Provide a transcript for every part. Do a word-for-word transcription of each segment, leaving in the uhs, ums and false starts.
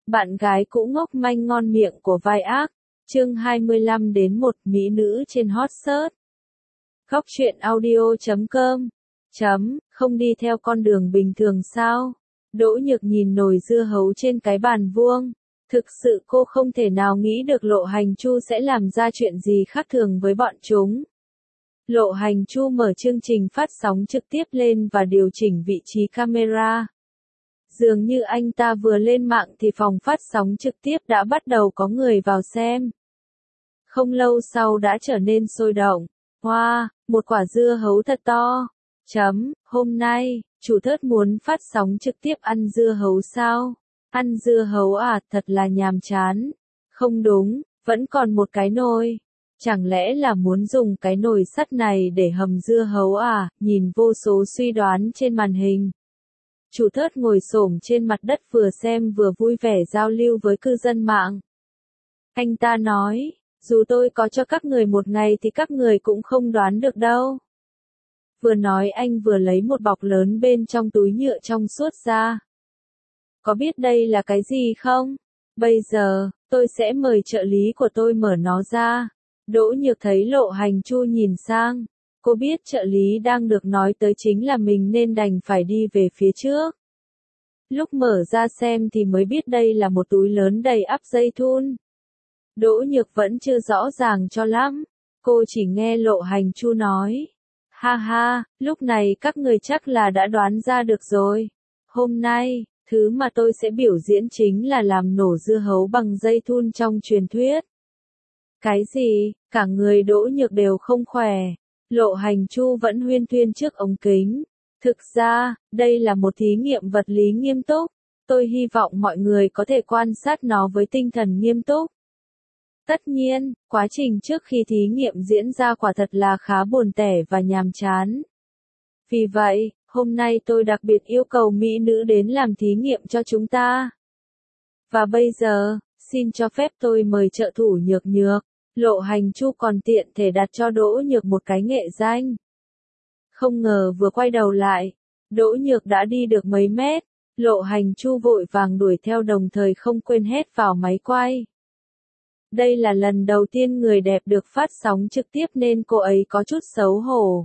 Bạn gái cũ ngốc manh ngon miệng của vai ác. Chương hai mươi lăm đến một Mỹ nữ trên hot search. Góc truyện audio chấm com. Chấm, không đi theo con đường bình thường sao? Đỗ Nhược nhìn nồi dưa hấu trên cái bàn vuông. Thực sự cô không thể nào nghĩ được Lộ Hành Chu sẽ làm ra chuyện gì khác thường với bọn chúng. Lộ Hành Chu mở chương trình phát sóng trực tiếp lên và điều chỉnh vị trí camera. Dường như anh ta vừa lên mạng thì phòng phát sóng trực tiếp đã bắt đầu có người vào xem. Không lâu sau đã trở nên sôi động. Wow, một quả dưa hấu thật to. Chấm, hôm nay, chủ thớt muốn phát sóng trực tiếp ăn dưa hấu sao? Ăn dưa hấu à, thật là nhàm chán. Không đúng, vẫn còn một cái nồi. Chẳng lẽ là muốn dùng cái nồi sắt này để hầm dưa hấu à? Nhìn vô số suy đoán trên màn hình. Chủ thớt ngồi xổm trên mặt đất vừa xem vừa vui vẻ giao lưu với cư dân mạng. Anh ta nói, dù tôi có cho các người một ngày thì các người cũng không đoán được đâu. Vừa nói anh vừa lấy một bọc lớn bên trong túi nhựa trong suốt ra. Có biết đây là cái gì không? Bây giờ, tôi sẽ mời trợ lý của tôi mở nó ra. Đỗ Nhược thấy Lộ Hành Chu nhìn sang. Cô biết trợ lý đang được nói tới chính là mình nên đành phải đi về phía trước. Lúc mở ra xem thì mới biết đây là một túi lớn đầy ắp dây thun. Đỗ Nhược vẫn chưa rõ ràng cho lắm. Cô chỉ nghe Lộ Hành Chu nói. Ha ha, lúc này các người chắc là đã đoán ra được rồi. Hôm nay, thứ mà tôi sẽ biểu diễn chính là làm nổ dưa hấu bằng dây thun trong truyền thuyết. Cái gì? Cả người Đỗ Nhược đều không khỏe. Lộ Hành Chu vẫn huyên thuyên trước ống kính. Thực ra, đây là một thí nghiệm vật lý nghiêm túc. Tôi hy vọng mọi người có thể quan sát nó với tinh thần nghiêm túc. Tất nhiên, quá trình trước khi thí nghiệm diễn ra quả thật là khá buồn tẻ và nhàm chán. Vì vậy, hôm nay tôi đặc biệt yêu cầu mỹ nữ đến làm thí nghiệm cho chúng ta. Và bây giờ, xin cho phép tôi mời trợ thủ Nhược Nhược. Lộ Hành Chu còn tiện thể đặt cho Đỗ Nhược một cái nghệ danh. Không ngờ vừa quay đầu lại, Đỗ Nhược đã đi được mấy mét. Lộ Hành Chu vội vàng đuổi theo đồng thời không quên hét vào máy quay. Đây là lần đầu tiên người đẹp được phát sóng trực tiếp nên cô ấy có chút xấu hổ.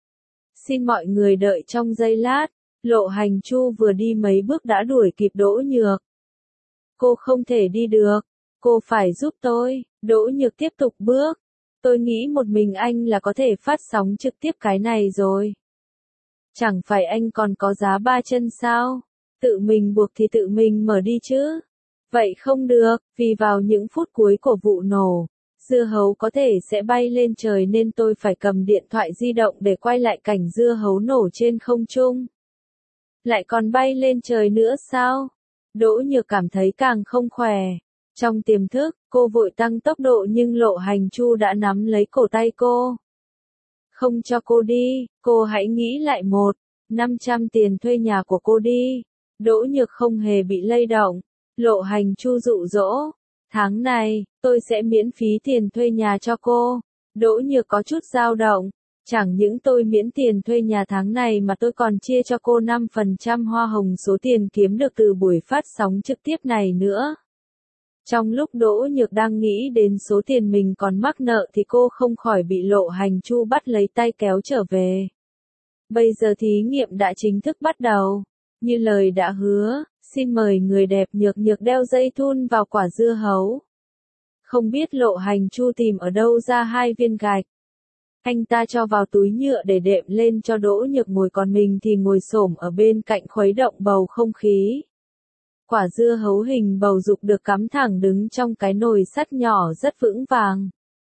Xin mọi người đợi trong giây lát. Lộ Hành Chu vừa đi mấy bước đã đuổi kịp Đỗ Nhược. Cô không thể đi được. Cô phải giúp tôi. Đỗ Nhược tiếp tục bước. Tôi nghĩ một mình anh là có thể phát sóng trực tiếp cái này rồi. Chẳng phải anh còn có giá ba chân sao? Tự mình buộc thì tự mình mở đi chứ. Vậy không được, vì vào những phút cuối của vụ nổ, dưa hấu có thể sẽ bay lên trời nên tôi phải cầm điện thoại di động để quay lại cảnh dưa hấu nổ trên không trung. Lại còn bay lên trời nữa sao? Đỗ Nhược cảm thấy càng không khỏe. Trong tiềm thức, cô vội tăng tốc độ nhưng Lộ Hành Chu đã nắm lấy cổ tay cô. Không cho cô đi, cô hãy nghĩ lại một, năm trăm tiền thuê nhà của cô đi. Đỗ Nhược không hề bị lay động. Lộ Hành Chu dụ dỗ. Tháng này, tôi sẽ miễn phí tiền thuê nhà cho cô. Đỗ Nhược có chút dao động. Chẳng những tôi miễn tiền thuê nhà tháng này mà tôi còn chia cho cô năm phần trăm hoa hồng số tiền kiếm được từ buổi phát sóng trực tiếp này nữa. Trong lúc Đỗ Nhược đang nghĩ đến số tiền mình còn mắc nợ thì cô không khỏi bị Lộ Hành Chu bắt lấy tay kéo trở về. Bây giờ thí nghiệm đã chính thức bắt đầu. Như lời đã hứa, xin mời người đẹp Nhược Nhược đeo dây thun vào quả dưa hấu. Không biết Lộ Hành Chu tìm ở đâu ra hai viên gạch. Anh ta cho vào túi nhựa để đệm lên cho Đỗ Nhược ngồi, còn mình thì ngồi xổm ở bên cạnh khuấy động bầu không khí. Quả dưa hấu hình bầu dục được cắm thẳng đứng trong cái nồi sắt nhỏ rất vững vàng.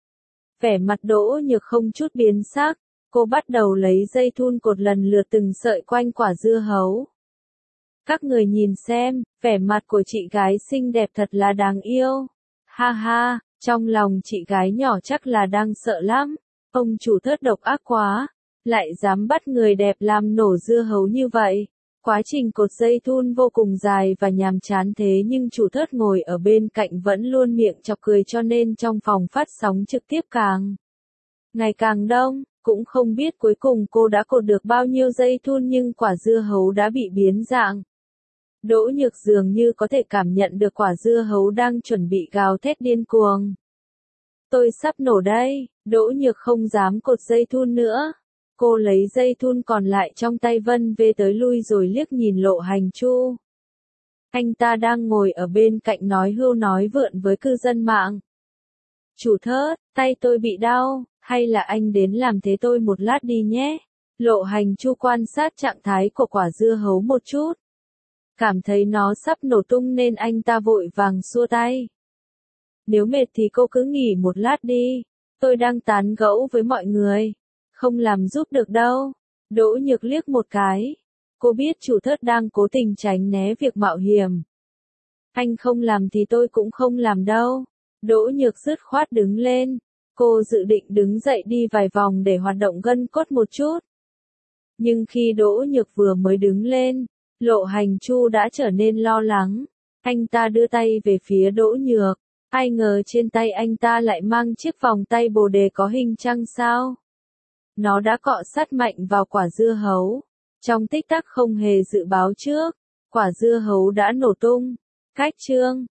Vẻ mặt Đỗ Nhược không chút biến sắc, cô bắt đầu lấy dây thun cột lần lượt từng sợi quanh quả dưa hấu. Các người nhìn xem, vẻ mặt của chị gái xinh đẹp thật là đáng yêu. Ha ha, trong lòng chị gái nhỏ chắc là đang sợ lắm. Ông chủ thớt độc ác quá, lại dám bắt người đẹp làm nổ dưa hấu như vậy. Quá trình cột dây thun vô cùng dài và nhàm chán thế nhưng chủ thớt ngồi ở bên cạnh vẫn luôn miệng chọc cười cho nên trong phòng phát sóng trực tiếp càng ngày càng đông. Cũng không biết cuối cùng cô đã cột được bao nhiêu dây thun nhưng quả dưa hấu đã bị biến dạng. Đỗ Nhược dường như có thể cảm nhận được quả dưa hấu đang chuẩn bị gào thét điên cuồng. Tôi sắp nổ đây, Đỗ Nhược không dám cột dây thun nữa. Cô lấy dây thun còn lại trong tay vân vê tới lui rồi liếc nhìn Lộ Hành Chu. Anh ta đang ngồi ở bên cạnh nói hưu nói vượn với cư dân mạng. Chủ Thớt, tay tôi bị đau, hay là anh đến làm thế tôi một lát đi nhé. Lộ Hành Chu quan sát trạng thái của quả dưa hấu một chút. Cảm thấy nó sắp nổ tung nên anh ta vội vàng xua tay. Nếu mệt thì cô cứ nghỉ một lát đi, tôi đang tán gẫu với mọi người, không làm giúp được đâu. Đỗ Nhược liếc một cái. Cô biết chủ Thớt đang cố tình tránh né việc mạo hiểm. Anh không làm thì tôi cũng không làm đâu. Đỗ Nhược dứt khoát đứng lên. Cô dự định đứng dậy đi vài vòng để hoạt động gân cốt một chút. Nhưng khi Đỗ Nhược vừa mới đứng lên, Lộ Hành Chu đã trở nên lo lắng. Anh ta đưa tay về phía Đỗ Nhược. Ai ngờ trên tay anh ta lại mang chiếc vòng tay bồ đề có hình trăng sao. Nó đã cọ sát mạnh vào quả dưa hấu. Trong tích tắc không hề dự báo trước, quả dưa hấu đã nổ tung. Cách chương